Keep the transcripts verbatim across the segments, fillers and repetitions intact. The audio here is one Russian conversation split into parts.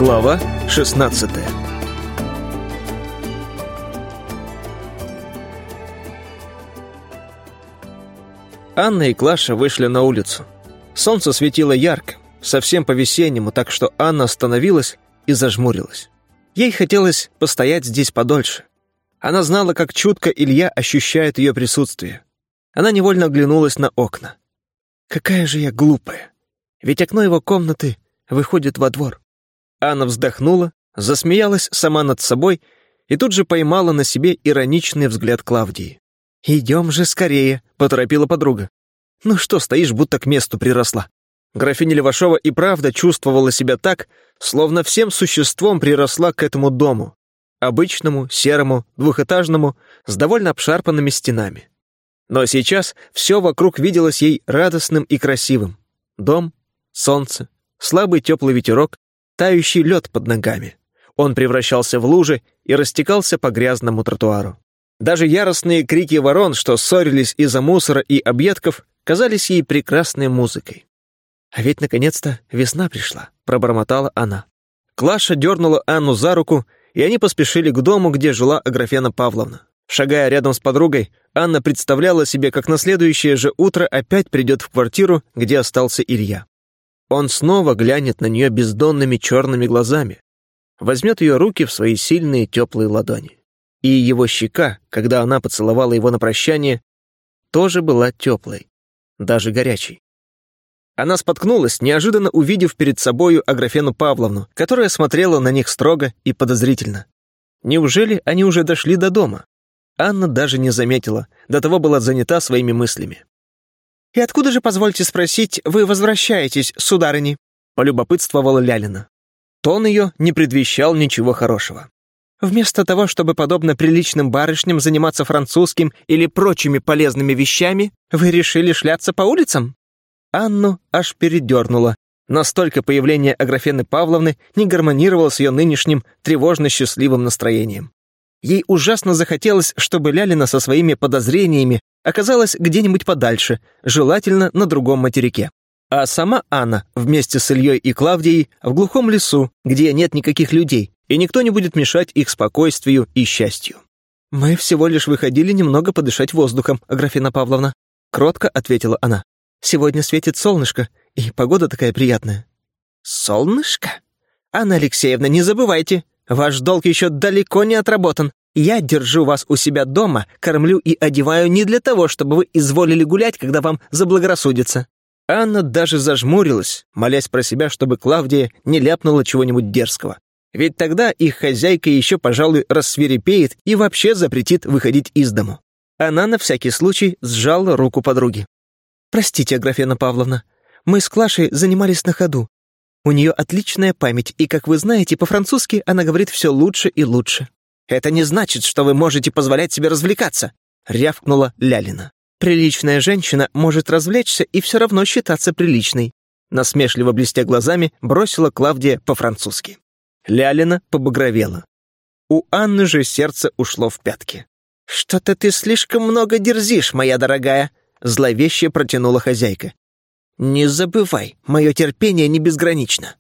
Глава шестнадцатая. Анна и Клаша вышли на улицу. Солнце светило ярко, совсем по-весеннему, так что Анна остановилась и зажмурилась. Ей хотелось постоять здесь подольше. Она знала, как чутко Илья ощущает ее присутствие. Она невольно оглянулась на окна. Какая же я глупая! Ведь окно его комнаты выходит во двор. Анна вздохнула, засмеялась сама над собой и тут же поймала на себе ироничный взгляд Клавдии. «Идем же скорее», — поторопила подруга. «Ну что стоишь, будто к месту приросла?» Графиня Левашова и правда чувствовала себя так, словно всем существом приросла к этому дому. Обычному, серому, двухэтажному, с довольно обшарпанными стенами. Но сейчас все вокруг виделось ей радостным и красивым. Дом, солнце, слабый теплый ветерок, тающий лед под ногами. Он превращался в лужи и растекался по грязному тротуару. Даже яростные крики ворон, что ссорились из-за мусора и объедков, казались ей прекрасной музыкой. «А ведь, наконец-то, весна пришла», — пробормотала она. Клаша дернула Анну за руку, и они поспешили к дому, где жила Аграфена Павловна. Шагая рядом с подругой, Анна представляла себе, как на следующее же утро опять придет в квартиру, где остался Илья. Он снова глянет на нее бездонными черными глазами, возьмет ее руки в свои сильные теплые ладони. И его щека, когда она поцеловала его на прощание, тоже была теплой, даже горячей. Она споткнулась, неожиданно увидев перед собою Аграфену Павловну, которая смотрела на них строго и подозрительно. Неужели они уже дошли до дома? Анна даже не заметила, до того была занята своими мыслями. «И откуда же, позвольте спросить, вы возвращаетесь, сударыни?» — полюбопытствовала Лялина. Тон ее не предвещал ничего хорошего. «Вместо того, чтобы, подобно приличным барышням, заниматься французским или прочими полезными вещами, вы решили шляться по улицам?» Анну аж передернуло. Настолько появление Аграфены Павловны не гармонировало с ее нынешним тревожно-счастливым настроением. Ей ужасно захотелось, чтобы Лялина со своими подозрениями оказалась где-нибудь подальше, желательно на другом материке. А сама Анна вместе с Ильей и Клавдией в глухом лесу, где нет никаких людей, и никто не будет мешать их спокойствию и счастью. «Мы всего лишь выходили немного подышать воздухом, Аграфена Павловна», — кротко ответила она. «Сегодня светит солнышко, и погода такая приятная». «Солнышко? Анна Алексеевна, не забывайте, ваш долг еще далеко не отработан. Я держу вас у себя дома, кормлю и одеваю не для того, чтобы вы изволили гулять, когда вам заблагорассудится». Анна даже зажмурилась, молясь про себя, чтобы Клавдия не ляпнула чего-нибудь дерзкого. Ведь тогда их хозяйка еще, пожалуй, рассвирепеет и вообще запретит выходить из дому. Она на всякий случай сжала руку подруги. «Простите, Аграфена Павловна, мы с Клашей занимались на ходу. У нее отличная память, и, как вы знаете, по-французски она говорит все лучше и лучше». «Это не значит, что вы можете позволять себе развлекаться», — рявкнула Лялина. «Приличная женщина может развлечься и все равно считаться приличной», — насмешливо блестя глазами бросила Клавдия по-французски. Лялина побагровела. У Анны же сердце ушло в пятки. «Что-то ты слишком много дерзишь, моя дорогая», — зловеще протянула хозяйка. «Не забывай, мое терпение не безгранично».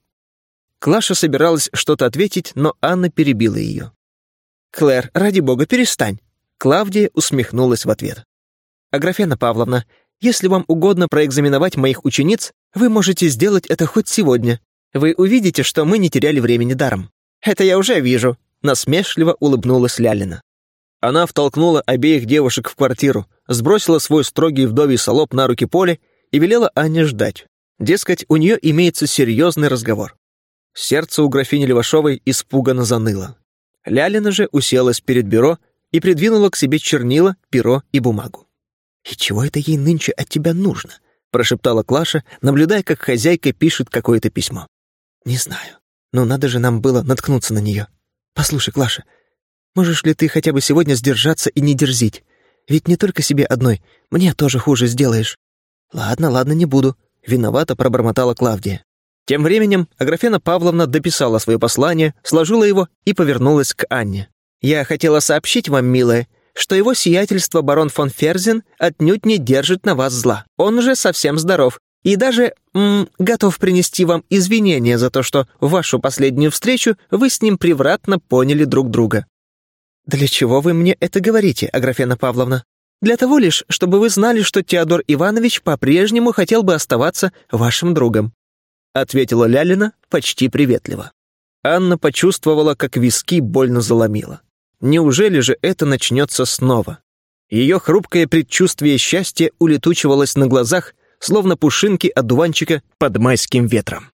Клаша собиралась что-то ответить, но Анна перебила ее. «Клэр, ради бога, перестань!» Клавдия усмехнулась в ответ. «Аграфена Павловна, если вам угодно проэкзаменовать моих учениц, вы можете сделать это хоть сегодня. Вы увидите, что мы не теряли времени даром». «Это я уже вижу», — насмешливо улыбнулась Лялина. Она втолкнула обеих девушек в квартиру, сбросила свой строгий вдовий салоп на руки Поле и велела Анне ждать. Дескать, у нее имеется серьезный разговор. Сердце у графини Левашовой испуганно заныло. Лялина же уселась перед бюро и придвинула к себе чернила, перо и бумагу. «И чего это ей нынче от тебя нужно?» — прошептала Клаша, наблюдая, как хозяйка пишет какое-то письмо. «Не знаю, но надо же нам было наткнуться на нее. Послушай, Клаша, можешь ли ты хотя бы сегодня сдержаться и не дерзить? Ведь не только себе одной, мне тоже хуже сделаешь». «Ладно, ладно, не буду», — виновато пробормотала Клавдия. Тем временем Аграфена Павловна дописала свое послание, сложила его и повернулась к Анне. «Я хотела сообщить вам, милая, что его сиятельство барон фон Ферзен отнюдь не держит на вас зла. Он уже совсем здоров И даже м, готов принести вам извинения за то, что в вашу последнюю встречу вы с ним превратно поняли друг друга». «Для чего вы мне это говорите, Аграфена Павловна? Для того лишь, чтобы вы знали, что Теодор Иванович по-прежнему хотел бы оставаться вашим другом», ответила Лялина почти приветливо. Анна почувствовала, как виски больно заломило. Неужели же это начнется снова? Ее хрупкое предчувствие счастья улетучивалось на глазах, словно пушинки одуванчика под майским ветром.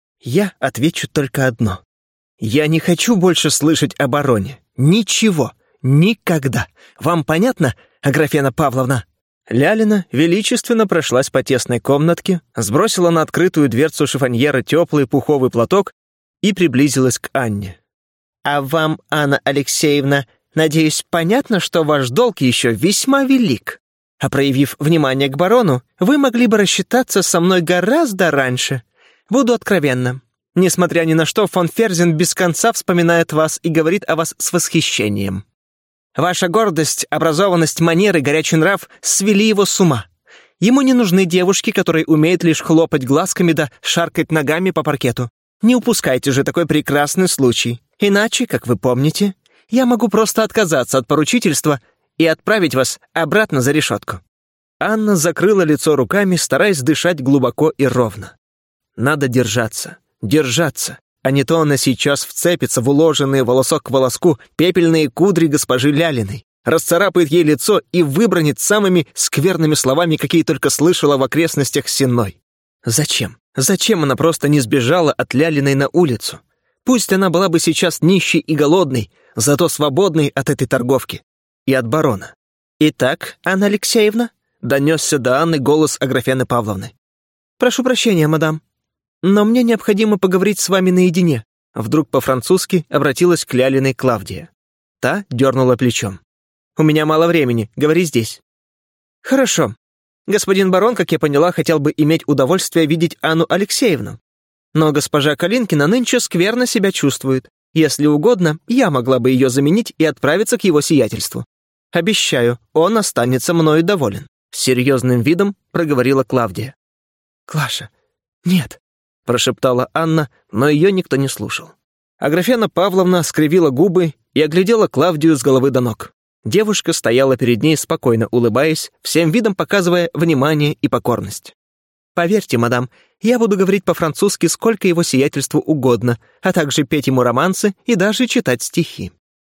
«Я отвечу только одно. Я не хочу больше слышать о бароне. Ничего. Никогда. Вам понятно, Аграфена Павловна?» Лялина величественно прошлась по тесной комнатке, сбросила на открытую дверцу шифоньера теплый пуховый платок и приблизилась к Анне. «А вам, Анна Алексеевна, надеюсь, понятно, что ваш долг еще весьма велик. А проявив внимание к барону, вы могли бы рассчитаться со мной гораздо раньше. Буду откровенна. Несмотря ни на что, фон Ферзен без конца вспоминает вас и говорит о вас с восхищением. Ваша гордость, образованность, манеры, горячий нрав свели его с ума. Ему не нужны девушки, которые умеют лишь хлопать глазками да шаркать ногами по паркету. Не упускайте же такой прекрасный случай. Иначе, как вы помните, я могу просто отказаться от поручительства и отправить вас обратно за решетку». Анна закрыла лицо руками, стараясь дышать глубоко и ровно. Надо держаться, держаться, а не то она сейчас вцепится в уложенные волосок к волоску пепельные кудри госпожи Лялиной, расцарапает ей лицо и выбранит самыми скверными словами, какие только слышала в окрестностях Сенной. Зачем? Зачем она просто не сбежала от Лялиной на улицу? Пусть она была бы сейчас нищей и голодной, зато свободной от этой торговки. И от барона. «Итак, Анна Алексеевна?» — донесся до Анны голос Аграфены Павловны. «Прошу прощения, мадам, но мне необходимо поговорить с вами наедине», вдруг по-французски обратилась к Лялиной Клавдия. Та дернула плечом. «У меня мало времени, говори здесь». «Хорошо. Господин барон, как я поняла, хотел бы иметь удовольствие видеть Анну Алексеевну. Но госпожа Калинкина нынче скверно себя чувствует. Если угодно, я могла бы ее заменить и отправиться к его сиятельству. Обещаю, он останется мною доволен», — с серьезным видом проговорила Клавдия. «Клаша, нет», — прошептала Анна, но ее никто не слушал. Аграфена Павловна скривила губы и оглядела Клавдию с головы до ног. Девушка стояла перед ней, спокойно улыбаясь, всем видом показывая внимание и покорность. «Поверьте, мадам, я буду говорить по-французски сколько его сиятельству угодно, а также петь ему романсы и даже читать стихи».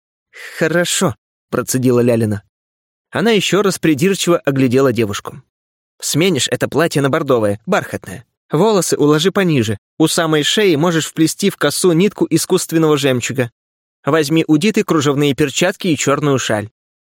«Хорошо», — процедила Лялина. Она еще раз придирчиво оглядела девушку. «Сменишь это платье на бордовое, бархатное. Волосы уложи пониже. У самой шеи можешь вплести в косу нитку искусственного жемчуга. Возьми у Диты кружевные перчатки и черную шаль».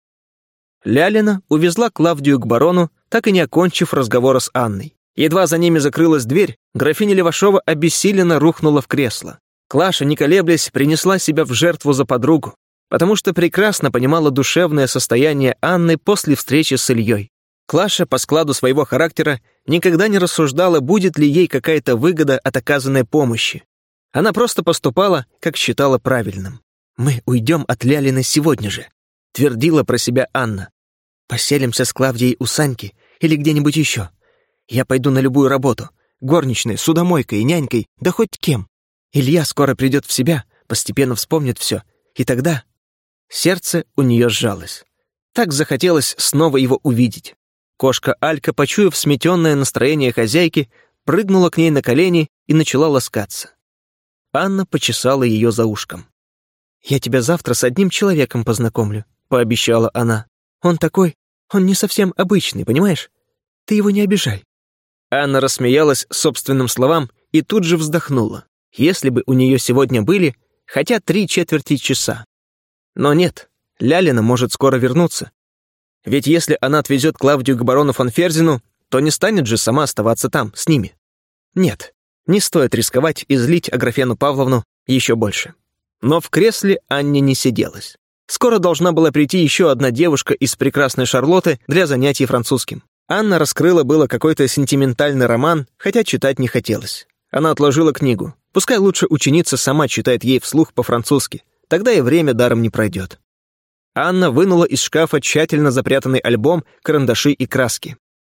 Лялина увезла Клавдию к барону, так и не окончив разговора с Анной. Едва за ними закрылась дверь, графиня Левашова обессиленно рухнула в кресло. Клаша, не колеблясь, принесла себя в жертву за подругу, потому что прекрасно понимала душевное состояние Анны после встречи с Ильей. Клаша, по складу своего характера, никогда не рассуждала, будет ли ей какая-то выгода от оказанной помощи. Она просто поступала, как считала правильным. «Мы уйдем от Лялины сегодня же», — твердила про себя Анна. «Поселимся с Клавдией у Саньки или где-нибудь еще. Я пойду на любую работу, горничной, судомойкой, нянькой, да хоть кем. Илья скоро придет в себя, постепенно вспомнит все, и тогда...» Сердце у нее сжалось. Так захотелось снова его увидеть. Кошка Алька, почуяв сметенное настроение хозяйки, прыгнула к ней на колени и начала ласкаться. Анна почесала ее за ушком. «Я тебя завтра с одним человеком познакомлю», — пообещала она. «Он такой, он не совсем обычный, понимаешь? Ты его не обижай». Анна рассмеялась собственным словам и тут же вздохнула. Если бы у нее сегодня были хотя три четверти часа. Но нет, Лялина может скоро вернуться. Ведь если она отвезет Клавдию к барону фон Ферзену, то не станет же сама оставаться там, с ними. Нет, не стоит рисковать и злить Аграфену Павловну еще больше. Но в кресле Анне не сиделось. Скоро должна была прийти еще одна девушка из прекрасной Шарлотты для занятий французским. Анна раскрыла было какой-то сентиментальный роман, хотя читать не хотелось. Она отложила книгу. Пускай лучше ученица сама читает ей вслух по-французски. Тогда и время даром не пройдет. Анна вынула из шкафа тщательно запрятанный альбом, карандаши и краски.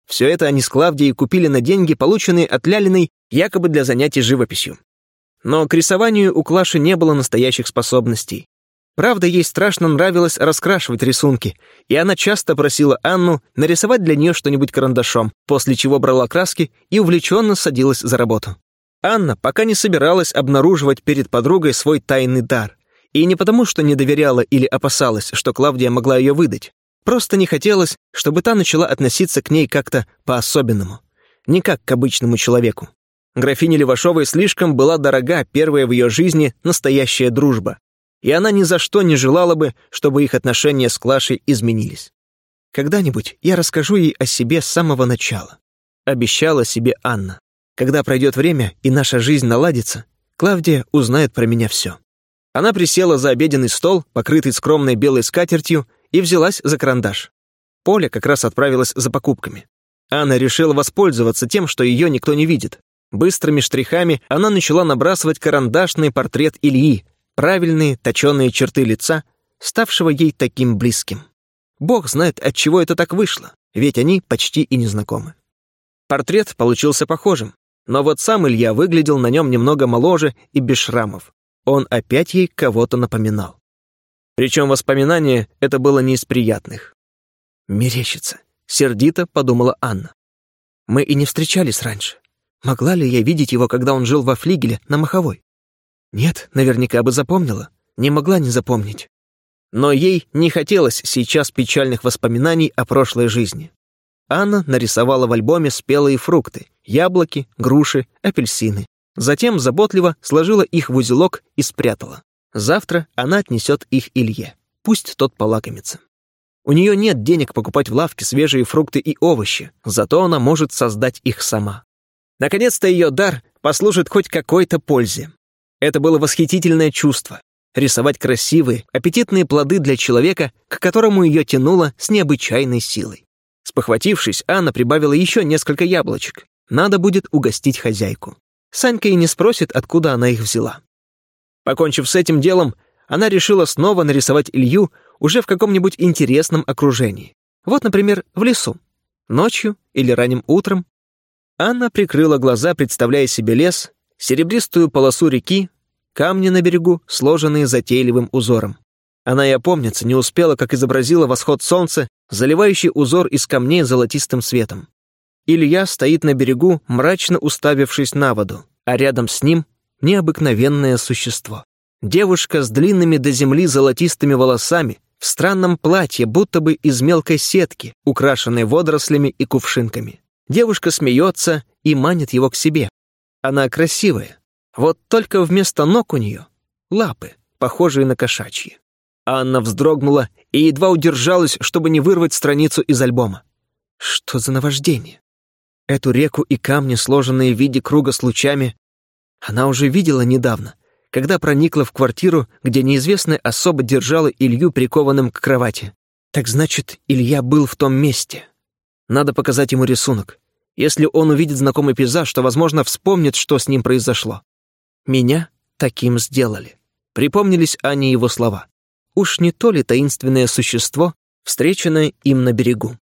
Все это они с Клавдией купили на деньги, полученные от Лялиной якобы для занятий живописью. Но к рисованию у Клаши не было настоящих способностей. Правда, ей страшно нравилось раскрашивать рисунки, и она часто просила Анну нарисовать для нее что-нибудь карандашом, после чего брала краски и увлеченно садилась за работу. Анна пока не собиралась обнаруживать перед подругой свой тайный дар. И не потому, что не доверяла или опасалась, что Клавдия могла ее выдать. Просто не хотелось, чтобы та начала относиться к ней как-то по-особенному. Не как к обычному человеку. Графине Левашовой слишком была дорога первая в ее жизни настоящая дружба. И она ни за что не желала бы, чтобы их отношения с Клашей изменились. «Когда-нибудь я расскажу ей о себе с самого начала», — обещала себе Анна. «Когда пройдет время и наша жизнь наладится, Клавдия узнает про меня все». Она присела за обеденный стол, покрытый скромной белой скатертью, и взялась за карандаш. Поля как раз отправилась за покупками. Анна решила воспользоваться тем, что ее никто не видит. Быстрыми штрихами она начала набрасывать карандашный портрет Ильи, правильные точеные черты лица, ставшего ей таким близким. Бог знает, от чего это так вышло, ведь они почти и не знакомы. Портрет получился похожим, но вот сам Илья выглядел на нем немного моложе и без шрамов. Он опять ей кого-то напоминал. Причем воспоминание это было не из приятных. «Мерещится», — сердито подумала Анна. «Мы и не встречались раньше. Могла ли я видеть его, когда он жил во флигеле на Маховой? Нет, наверняка бы запомнила. Не могла не запомнить». Но ей не хотелось сейчас печальных воспоминаний о прошлой жизни. Анна нарисовала в альбоме спелые фрукты, яблоки, груши, апельсины. Затем заботливо сложила их в узелок и спрятала. Завтра она отнесет их Илье. Пусть тот полакомится. У нее нет денег покупать в лавке свежие фрукты и овощи, зато она может создать их сама. Наконец-то ее дар послужит хоть какой-то пользе. Это было восхитительное чувство. Рисовать красивые, аппетитные плоды для человека, к которому ее тянуло с необычайной силой. Спохватившись, Анна прибавила еще несколько яблочек. Надо будет угостить хозяйку. Санька и не спросит, откуда она их взяла. Покончив с этим делом, она решила снова нарисовать Илью уже в каком-нибудь интересном окружении. Вот, например, в лесу. Ночью или ранним утром. Анна прикрыла глаза, представляя себе лес, серебристую полосу реки, камни на берегу, сложенные затейливым узором. Она и опомниться не успела, как изобразила восход солнца, заливающий узор из камней золотистым светом. Илья стоит на берегу, мрачно уставившись на воду, а рядом с ним необыкновенное существо. Девушка с длинными до земли золотистыми волосами, в странном платье, будто бы из мелкой сетки, украшенной водорослями и кувшинками. Девушка смеется и манит его к себе. Она красивая, вот только вместо ног у нее лапы, похожие на кошачьи. Анна вздрогнула и едва удержалась, чтобы не вырвать страницу из альбома. Что за наваждение? Эту реку и камни, сложенные в виде круга с лучами, она уже видела недавно, когда проникла в квартиру, где неизвестная особа держала Илью прикованным к кровати. Так значит, Илья был в том месте. Надо показать ему рисунок. Если он увидит знакомый пейзаж, то, возможно, вспомнит, что с ним произошло. «Меня таким сделали». Припомнились Анне его слова. Уж не то ли таинственное существо, встреченное им на берегу?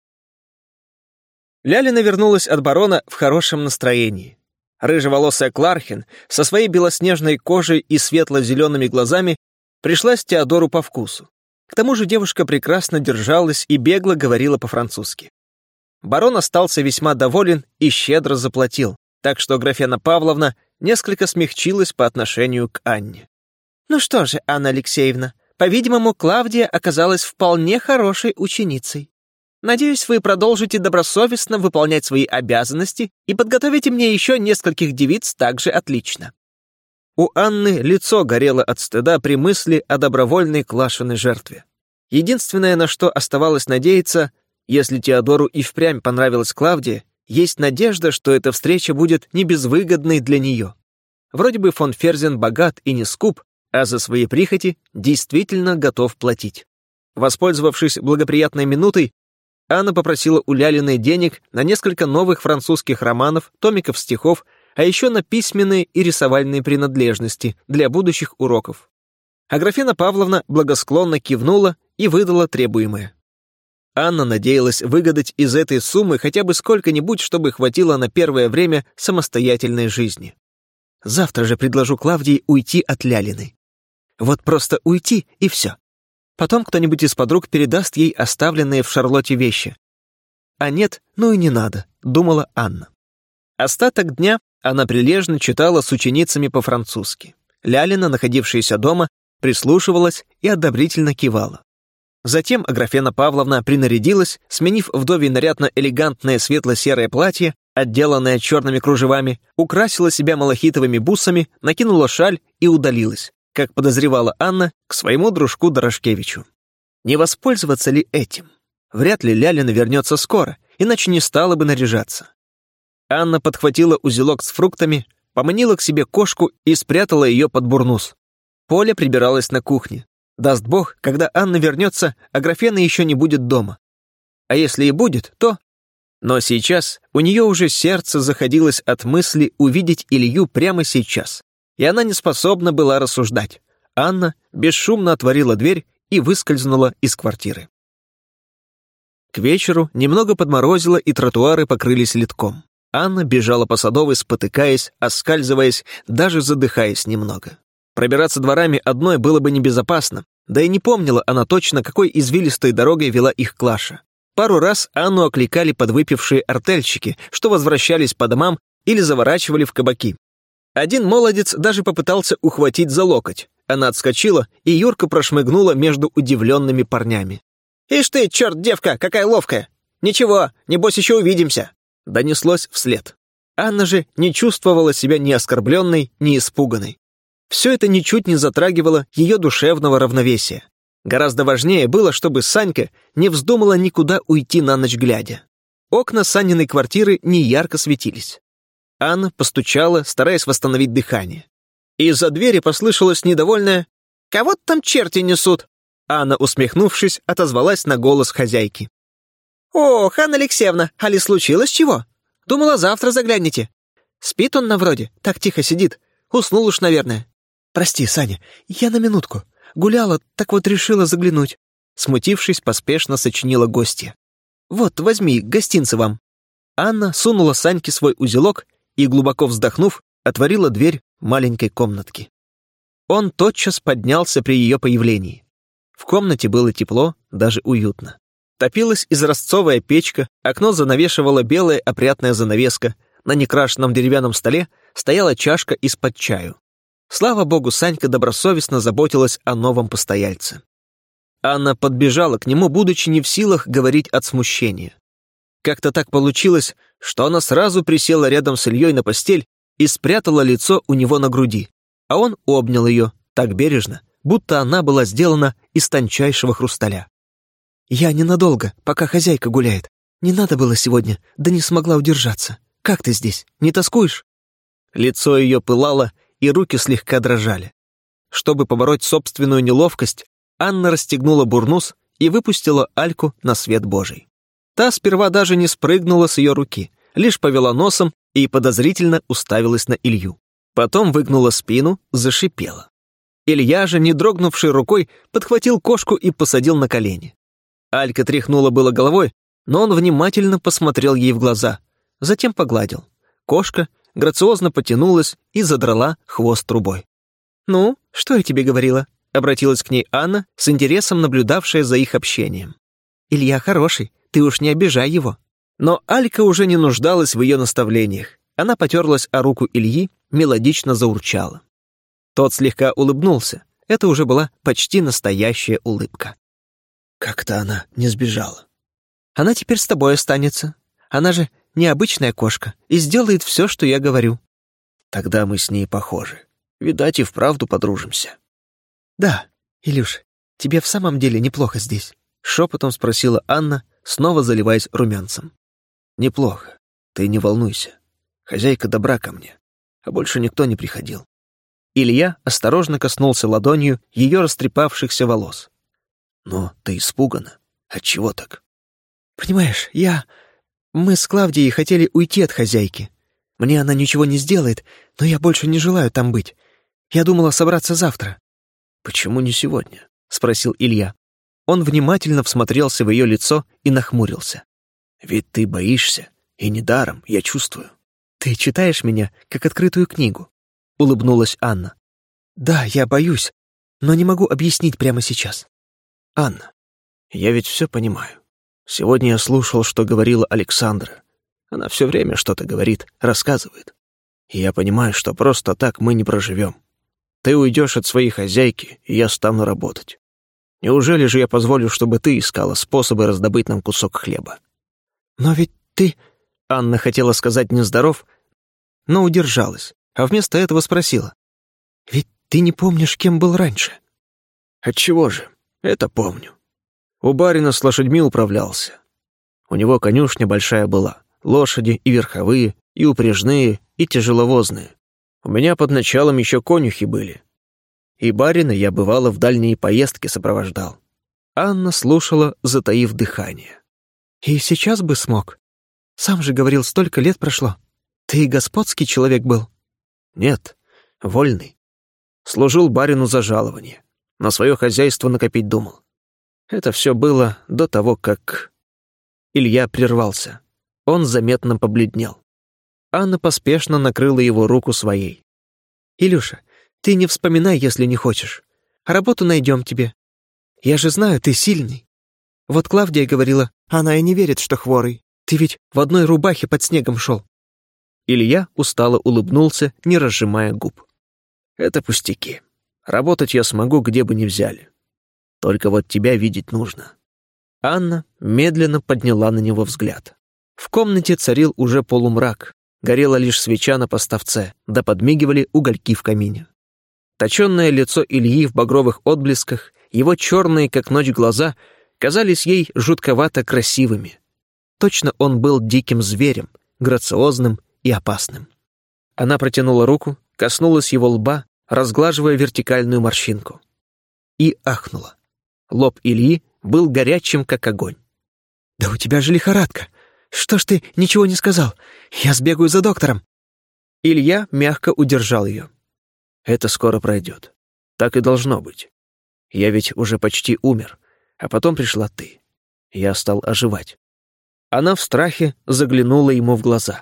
Лялина вернулась от барона в хорошем настроении. Рыжеволосая Клархин со своей белоснежной кожей и светло-зелеными глазами пришлась Теодору по вкусу. К тому же девушка прекрасно держалась и бегло говорила по-французски. Барон остался весьма доволен и щедро заплатил, так что Аграфена Павловна несколько смягчилась по отношению к Анне. «Ну что же, Анна Алексеевна, по-видимому, Клавдия оказалась вполне хорошей ученицей. Надеюсь, вы продолжите добросовестно выполнять свои обязанности и подготовите мне еще нескольких девиц также отлично». У Анны лицо горело от стыда при мысли о добровольной Клашиной жертве. Единственное, на что оставалось надеяться, если Теодору и впрямь понравилась Клавдия, есть надежда, что эта встреча будет не безвыгодной для нее. Вроде бы фон Ферзен богат и не скуп, а за свои прихоти действительно готов платить. Воспользовавшись благоприятной минутой, Анна попросила у Лялиной денег на несколько новых французских романов, томиков стихов, а еще на письменные и рисовальные принадлежности для будущих уроков. Аграфена Павловна благосклонно кивнула и выдала требуемое. Анна надеялась выгадать из этой суммы хотя бы сколько-нибудь, чтобы хватило на первое время самостоятельной жизни. Завтра же предложу Клавдии уйти от Лялиной. Вот просто уйти, и все. Потом кто-нибудь из подруг передаст ей оставленные в Шарлотте вещи. А нет, ну и не надо, думала Анна. Остаток дня она прилежно читала с ученицами по-французски. Лялина, находившаяся дома, прислушивалась и одобрительно кивала. Затем Аграфена Павловна принарядилась, сменив вдовий наряд на элегантное светло-серое платье, отделанное черными кружевами, украсила себя малахитовыми бусами, накинула шаль и удалилась, как подозревала Анна, к своему дружку Дорошкевичу. Не воспользоваться ли этим? Вряд ли Лялина вернется скоро, иначе не стала бы наряжаться. Анна подхватила узелок с фруктами, поманила к себе кошку и спрятала ее под бурнус. Поля прибиралась на кухне. Даст Бог, когда Анна вернется, Аграфена еще не будет дома. А если и будет, то... Но сейчас у нее уже сердце заходилось от мысли увидеть Илью прямо сейчас, и она не способна была рассуждать. Анна бесшумно отворила дверь и выскользнула из квартиры. К вечеру немного подморозило, и тротуары покрылись ледком. Анна бежала по Садовой, спотыкаясь, оскальзываясь, даже задыхаясь немного. Пробираться дворами одной было бы небезопасно, да и не помнила она точно, какой извилистой дорогой вела их Клаша. Пару раз Анну окликали подвыпившие артельщики, что возвращались по домам или заворачивали в кабаки. Один молодец даже попытался ухватить за локоть. Она отскочила, и Юрка прошмыгнула между удивленными парнями. «Ишь ты, черт, девка, какая ловкая! Ничего, небось еще увидимся!» Донеслось вслед. Анна же не чувствовала себя ни оскорбленной, ни испуганной. Все это ничуть не затрагивало ее душевного равновесия. Гораздо важнее было, чтобы Санька не вздумала никуда уйти на ночь глядя. Окна Саниной квартиры неярко светились. Анна постучала, стараясь восстановить дыхание. Из-за двери послышалось недовольное «Кого-то там черти несут!» Анна, усмехнувшись, отозвалась на голос хозяйки. «О, Анна Алексеевна, али случилось чего? Думала, завтра заглянете. Спит он на вроде, так тихо сидит. Уснул уж, наверное». «Прости, Саня, я на минутку. Гуляла, так вот решила заглянуть». Смутившись, поспешно сочинила гостья. «Вот, возьми, гостинцы вам». Анна сунула Саньке свой узелок и, глубоко вздохнув, отворила дверь маленькой комнатки. Он тотчас поднялся при ее появлении. В комнате было тепло, даже уютно. Топилась изразцовая печка, окно занавешивала белая опрятная занавеска, на некрашенном деревянном столе стояла чашка из-под чаю. Слава богу, Санька добросовестно заботилась о новом постояльце. Анна подбежала к нему, будучи не в силах говорить от смущения. Как-то так получилось, что она сразу присела рядом с Ильей на постель и спрятала лицо у него на груди, а он обнял ее так бережно, будто она была сделана из тончайшего хрусталя. «Я ненадолго, пока хозяйка гуляет. Не надо было сегодня, да не смогла удержаться. Как ты здесь, не тоскуешь?» Лицо ее пылало, и руки слегка дрожали. Чтобы побороть собственную неловкость, Анна расстегнула бурнус и выпустила Альку на свет Божий. Та сперва даже не спрыгнула с ее руки, лишь повела носом и подозрительно уставилась на Илью. Потом выгнула спину, зашипела. Илья же, не дрогнувшей рукой, подхватил кошку и посадил на колени. Алька тряхнула было головой, но он внимательно посмотрел ей в глаза, затем погладил. Кошка грациозно потянулась и задрала хвост трубой. «Ну, что я тебе говорила?» — обратилась к ней Анна, с интересом наблюдавшая за их общением. «Илья хороший, ты уж не обижай его». Но Алька уже не нуждалась в ее наставлениях. Она потерлась о руку Ильи, мелодично заурчала. Тот слегка улыбнулся. Это уже была почти настоящая улыбка. «Как-то она не сбежала». «Она теперь с тобой останется. Она же необычная кошка и сделает все, что я говорю». «Тогда мы с ней похожи. Видать, и вправду подружимся». «Да, Илюш, тебе в самом деле неплохо здесь?» — шепотом спросила Анна, снова заливаясь румянцем. «Неплохо. Ты не волнуйся. Хозяйка добра ко мне, а больше никто не приходил». Илья осторожно коснулся ладонью ее растрепавшихся волос. «Но ты испугана. Отчего так?» «Понимаешь, я... Мы с Клавдией хотели уйти от хозяйки. Мне она ничего не сделает, но я больше не желаю там быть. Я думала собраться завтра». «Почему не сегодня?» — спросил Илья. Он внимательно всмотрелся в ее лицо и нахмурился. «Ведь ты боишься, и недаром, я чувствую». «Ты читаешь меня, как открытую книгу», — улыбнулась Анна. «Да, я боюсь, но не могу объяснить прямо сейчас». «Анна, я ведь все понимаю. Сегодня я слушал, что говорила Александра. Она все время что-то говорит, рассказывает. И я понимаю, что просто так мы не проживем. Ты уйдешь от своей хозяйки, и я стану работать. Неужели же я позволю, чтобы ты искала способы раздобыть нам кусок хлеба?» «Но ведь ты...» Анна хотела сказать «нездоров», но удержалась, а вместо этого спросила. «Ведь ты не помнишь, кем был раньше?» «Отчего же? Это помню. У барина с лошадьми управлялся. У него конюшня большая была, лошади и верховые, и упряжные, и тяжеловозные. У меня под началом еще конюхи были. И барина я, бывало, в дальние поездки сопровождал». Анна слушала, затаив дыхание. «И сейчас бы смог. Сам же говорил, столько лет прошло. Ты господский человек был?» «Нет, вольный. Служил барину за жалование. На свое хозяйство накопить думал. Это все было до того, как...» Илья прервался. Он заметно побледнел. Анна поспешно накрыла его руку своей. «Илюша, ты не вспоминай, если не хочешь. Работу найдем тебе. Я же знаю, ты сильный. Вот Клавдия говорила, она и не верит, что хворый. Ты ведь в одной рубахе под снегом шел». Илья устало улыбнулся, не разжимая губ. «Это пустяки. Работать я смогу, где бы ни взяли. Только вот тебя видеть нужно». Анна медленно подняла на него взгляд. В комнате царил уже полумрак. Горела лишь свеча на поставце, да подмигивали угольки в камине. Точенное лицо Ильи в багровых отблесках, его черные, как ночь, глаза казались ей жутковато красивыми. Точно он был диким зверем, грациозным и опасным. Она протянула руку, коснулась его лба, разглаживая вертикальную морщинку. И ахнула. Лоб Ильи был горячим, как огонь. «Да у тебя же лихорадка! Что ж ты ничего не сказал? Я сбегаю за доктором!» Илья мягко удержал ее. «Это скоро пройдет. Так и должно быть. Я ведь уже почти умер, а потом пришла ты. Я стал оживать». Она в страхе заглянула ему в глаза.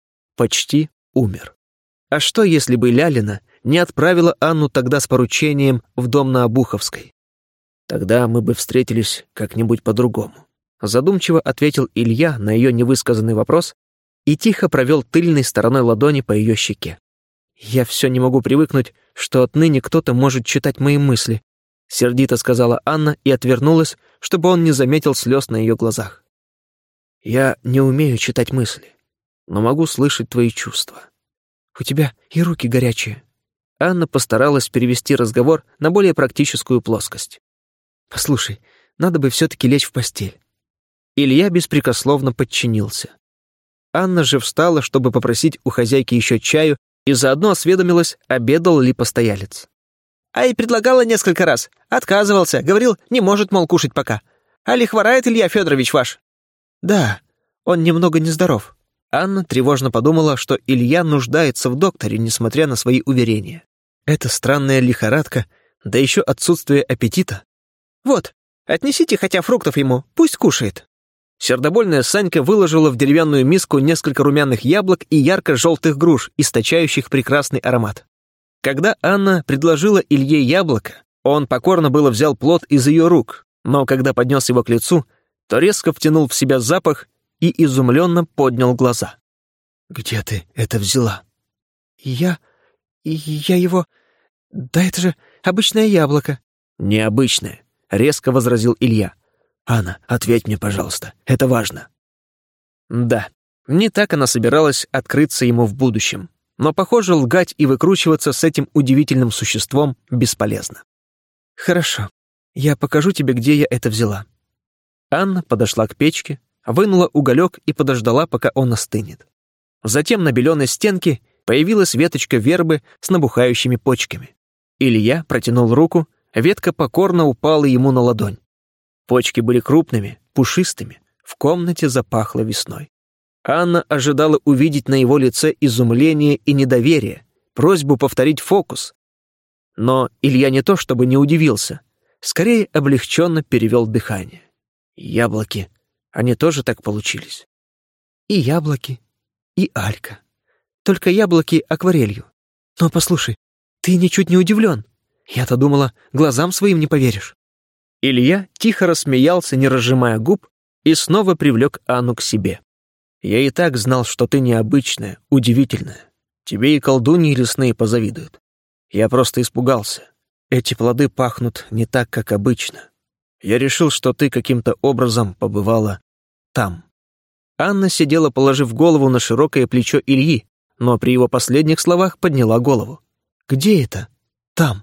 Почти умер. А что, если бы Лялина не отправила Анну тогда с поручением в дом на Обуховской? «Тогда мы бы встретились как-нибудь по-другому», — задумчиво ответил Илья на ее невысказанный вопрос и тихо провел тыльной стороной ладони по ее щеке. «Я все не могу привыкнуть, что отныне кто-то может читать мои мысли», — сердито сказала Анна и отвернулась, чтобы он не заметил слез на ее глазах. «Я не умею читать мысли, но могу слышать твои чувства. У тебя и руки горячие». Анна постаралась перевести разговор на более практическую плоскость. «Послушай, надо бы все-таки лечь в постель». Илья беспрекословно подчинился. Анна же встала, чтобы попросить у хозяйки еще чаю, и заодно осведомилась, обедал ли постоялец. «А и предлагала несколько раз. Отказывался, говорил, не может, мол, кушать пока. Али хворает Илья Федорович ваш?» «Да, он немного нездоров». Анна тревожно подумала, что Илья нуждается в докторе, несмотря на свои уверения. Это странная лихорадка, да еще отсутствие аппетита. «Вот, отнесите хотя фруктов ему, пусть кушает». Сердобольная Санька выложила в деревянную миску несколько румяных яблок и ярко-желтых груш, источающих прекрасный аромат. Когда Анна предложила Илье яблоко, он покорно было взял плод из ее рук, но когда поднес его к лицу, то резко втянул в себя запах и изумленно поднял глаза. «Где ты это взяла?» «Я... я его... Да это же обычное яблоко». «Необычное», — резко возразил Илья. «Анна, ответь мне, пожалуйста, это важно». Да, не так она собиралась открыться ему в будущем, но, похоже, лгать и выкручиваться с этим удивительным существом бесполезно. «Хорошо, я покажу тебе, где я это взяла». Анна подошла к печке, вынула уголек и подождала, пока он остынет. Затем на беленой стенке появилась веточка вербы с набухающими почками. Илья протянул руку, ветка покорно упала ему на ладонь. Почки были крупными, пушистыми, в комнате запахло весной. Анна ожидала увидеть на его лице изумление и недоверие, просьбу повторить фокус. Но Илья не то чтобы не удивился, скорее облегченно перевел дыхание. Яблоки, они тоже так получились? И яблоки, и Алька. Только яблоки акварелью. Но послушай, ты ничуть не удивлен. Я-то думала, глазам своим не поверишь. Илья тихо рассмеялся, не разжимая губ, и снова привлек Анну к себе. Я и так знал, что ты необычная, удивительная. Тебе и колдуньи лесные позавидуют. Я просто испугался. Эти плоды пахнут не так, как обычно. Я решил, что ты каким-то образом побывала там. Анна сидела, положив голову на широкое плечо Ильи, но при его последних словах подняла голову. «Где это? Там?»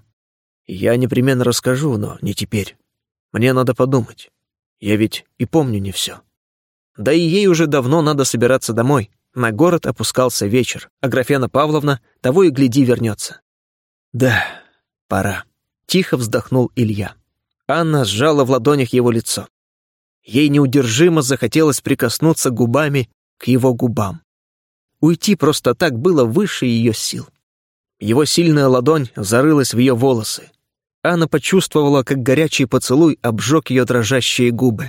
«Я непременно расскажу, но не теперь. Мне надо подумать. Я ведь и помню не все». Да и ей уже давно надо собираться домой. На город опускался вечер, а Графена Павловна того и гляди вернется. «Да, пора», — тихо вздохнул Илья. Анна сжала в ладонях его лицо. Ей неудержимо захотелось прикоснуться губами к его губам. Уйти просто так было выше ее сил. Его сильная ладонь зарылась в ее волосы. Анна почувствовала, как горячий поцелуй обжег ее дрожащие губы.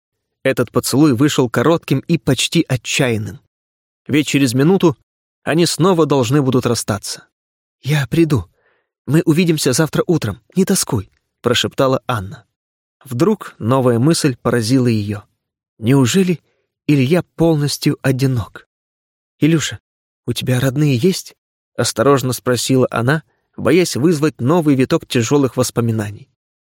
Этот поцелуй вышел коротким и почти отчаянным. Ведь через минуту они снова должны будут расстаться. «Я приду. Мы увидимся завтра утром. Не тоскуй», — прошептала Анна. Вдруг новая мысль поразила ее. Неужели Илья полностью одинок? «Илюша, у тебя родные есть?» — осторожно спросила она, боясь вызвать новый виток тяжелых воспоминаний.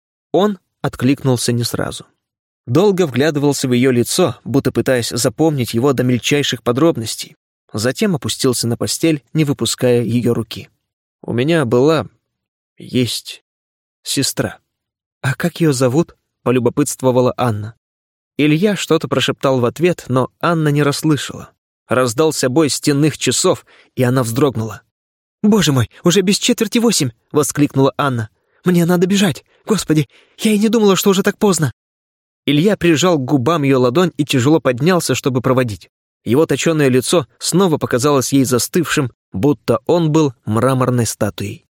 Он откликнулся не сразу. Долго вглядывался в ее лицо, будто пытаясь запомнить его до мельчайших подробностей. Затем опустился на постель, не выпуская ее руки. «У меня была... есть... сестра». «А как ее зовут?» — полюбопытствовала Анна. Илья что-то прошептал в ответ, но Анна не расслышала. Раздался бой стенных часов, и она вздрогнула. «Боже мой, уже без четверти восемь!» — воскликнула Анна. «Мне надо бежать! Господи, я и не думала, что уже так поздно!» Илья прижал к губам ее ладонь и тяжело поднялся, чтобы проводить. Его точеное лицо снова показалось ей застывшим, будто он был мраморной статуей.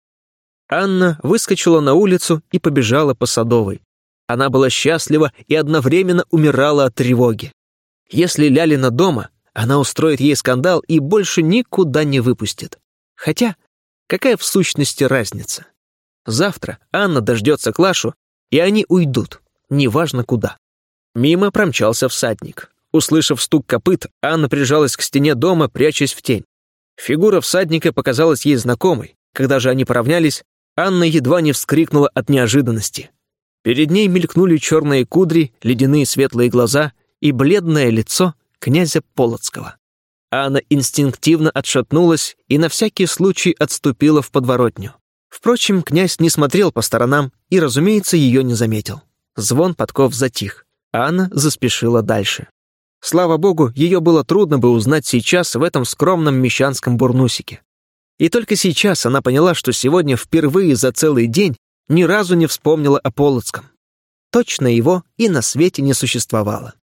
Анна выскочила на улицу и побежала по Садовой. Она была счастлива и одновременно умирала от тревоги. Если Лялина дома, она устроит ей скандал и больше никуда не выпустит. Хотя, какая в сущности разница? Завтра Анна дождется Клашу, и они уйдут, неважно куда. Мимо промчался всадник. Услышав стук копыт, Анна прижалась к стене дома, прячась в тень. Фигура всадника показалась ей знакомой. Когда же они поравнялись, Анна едва не вскрикнула от неожиданности. Перед ней мелькнули черные кудри, ледяные светлые глаза и бледное лицо князя Полоцкого. Анна инстинктивно отшатнулась и на всякий случай отступила в подворотню. Впрочем, князь не смотрел по сторонам и, разумеется, ее не заметил. Звон подков затих. Анна заспешила дальше. Слава богу, ее было трудно бы узнать сейчас в этом скромном мещанском бурнусике. И только сейчас она поняла, что сегодня впервые за целый день ни разу не вспомнила о Полоцком. Точно его и на свете не существовало.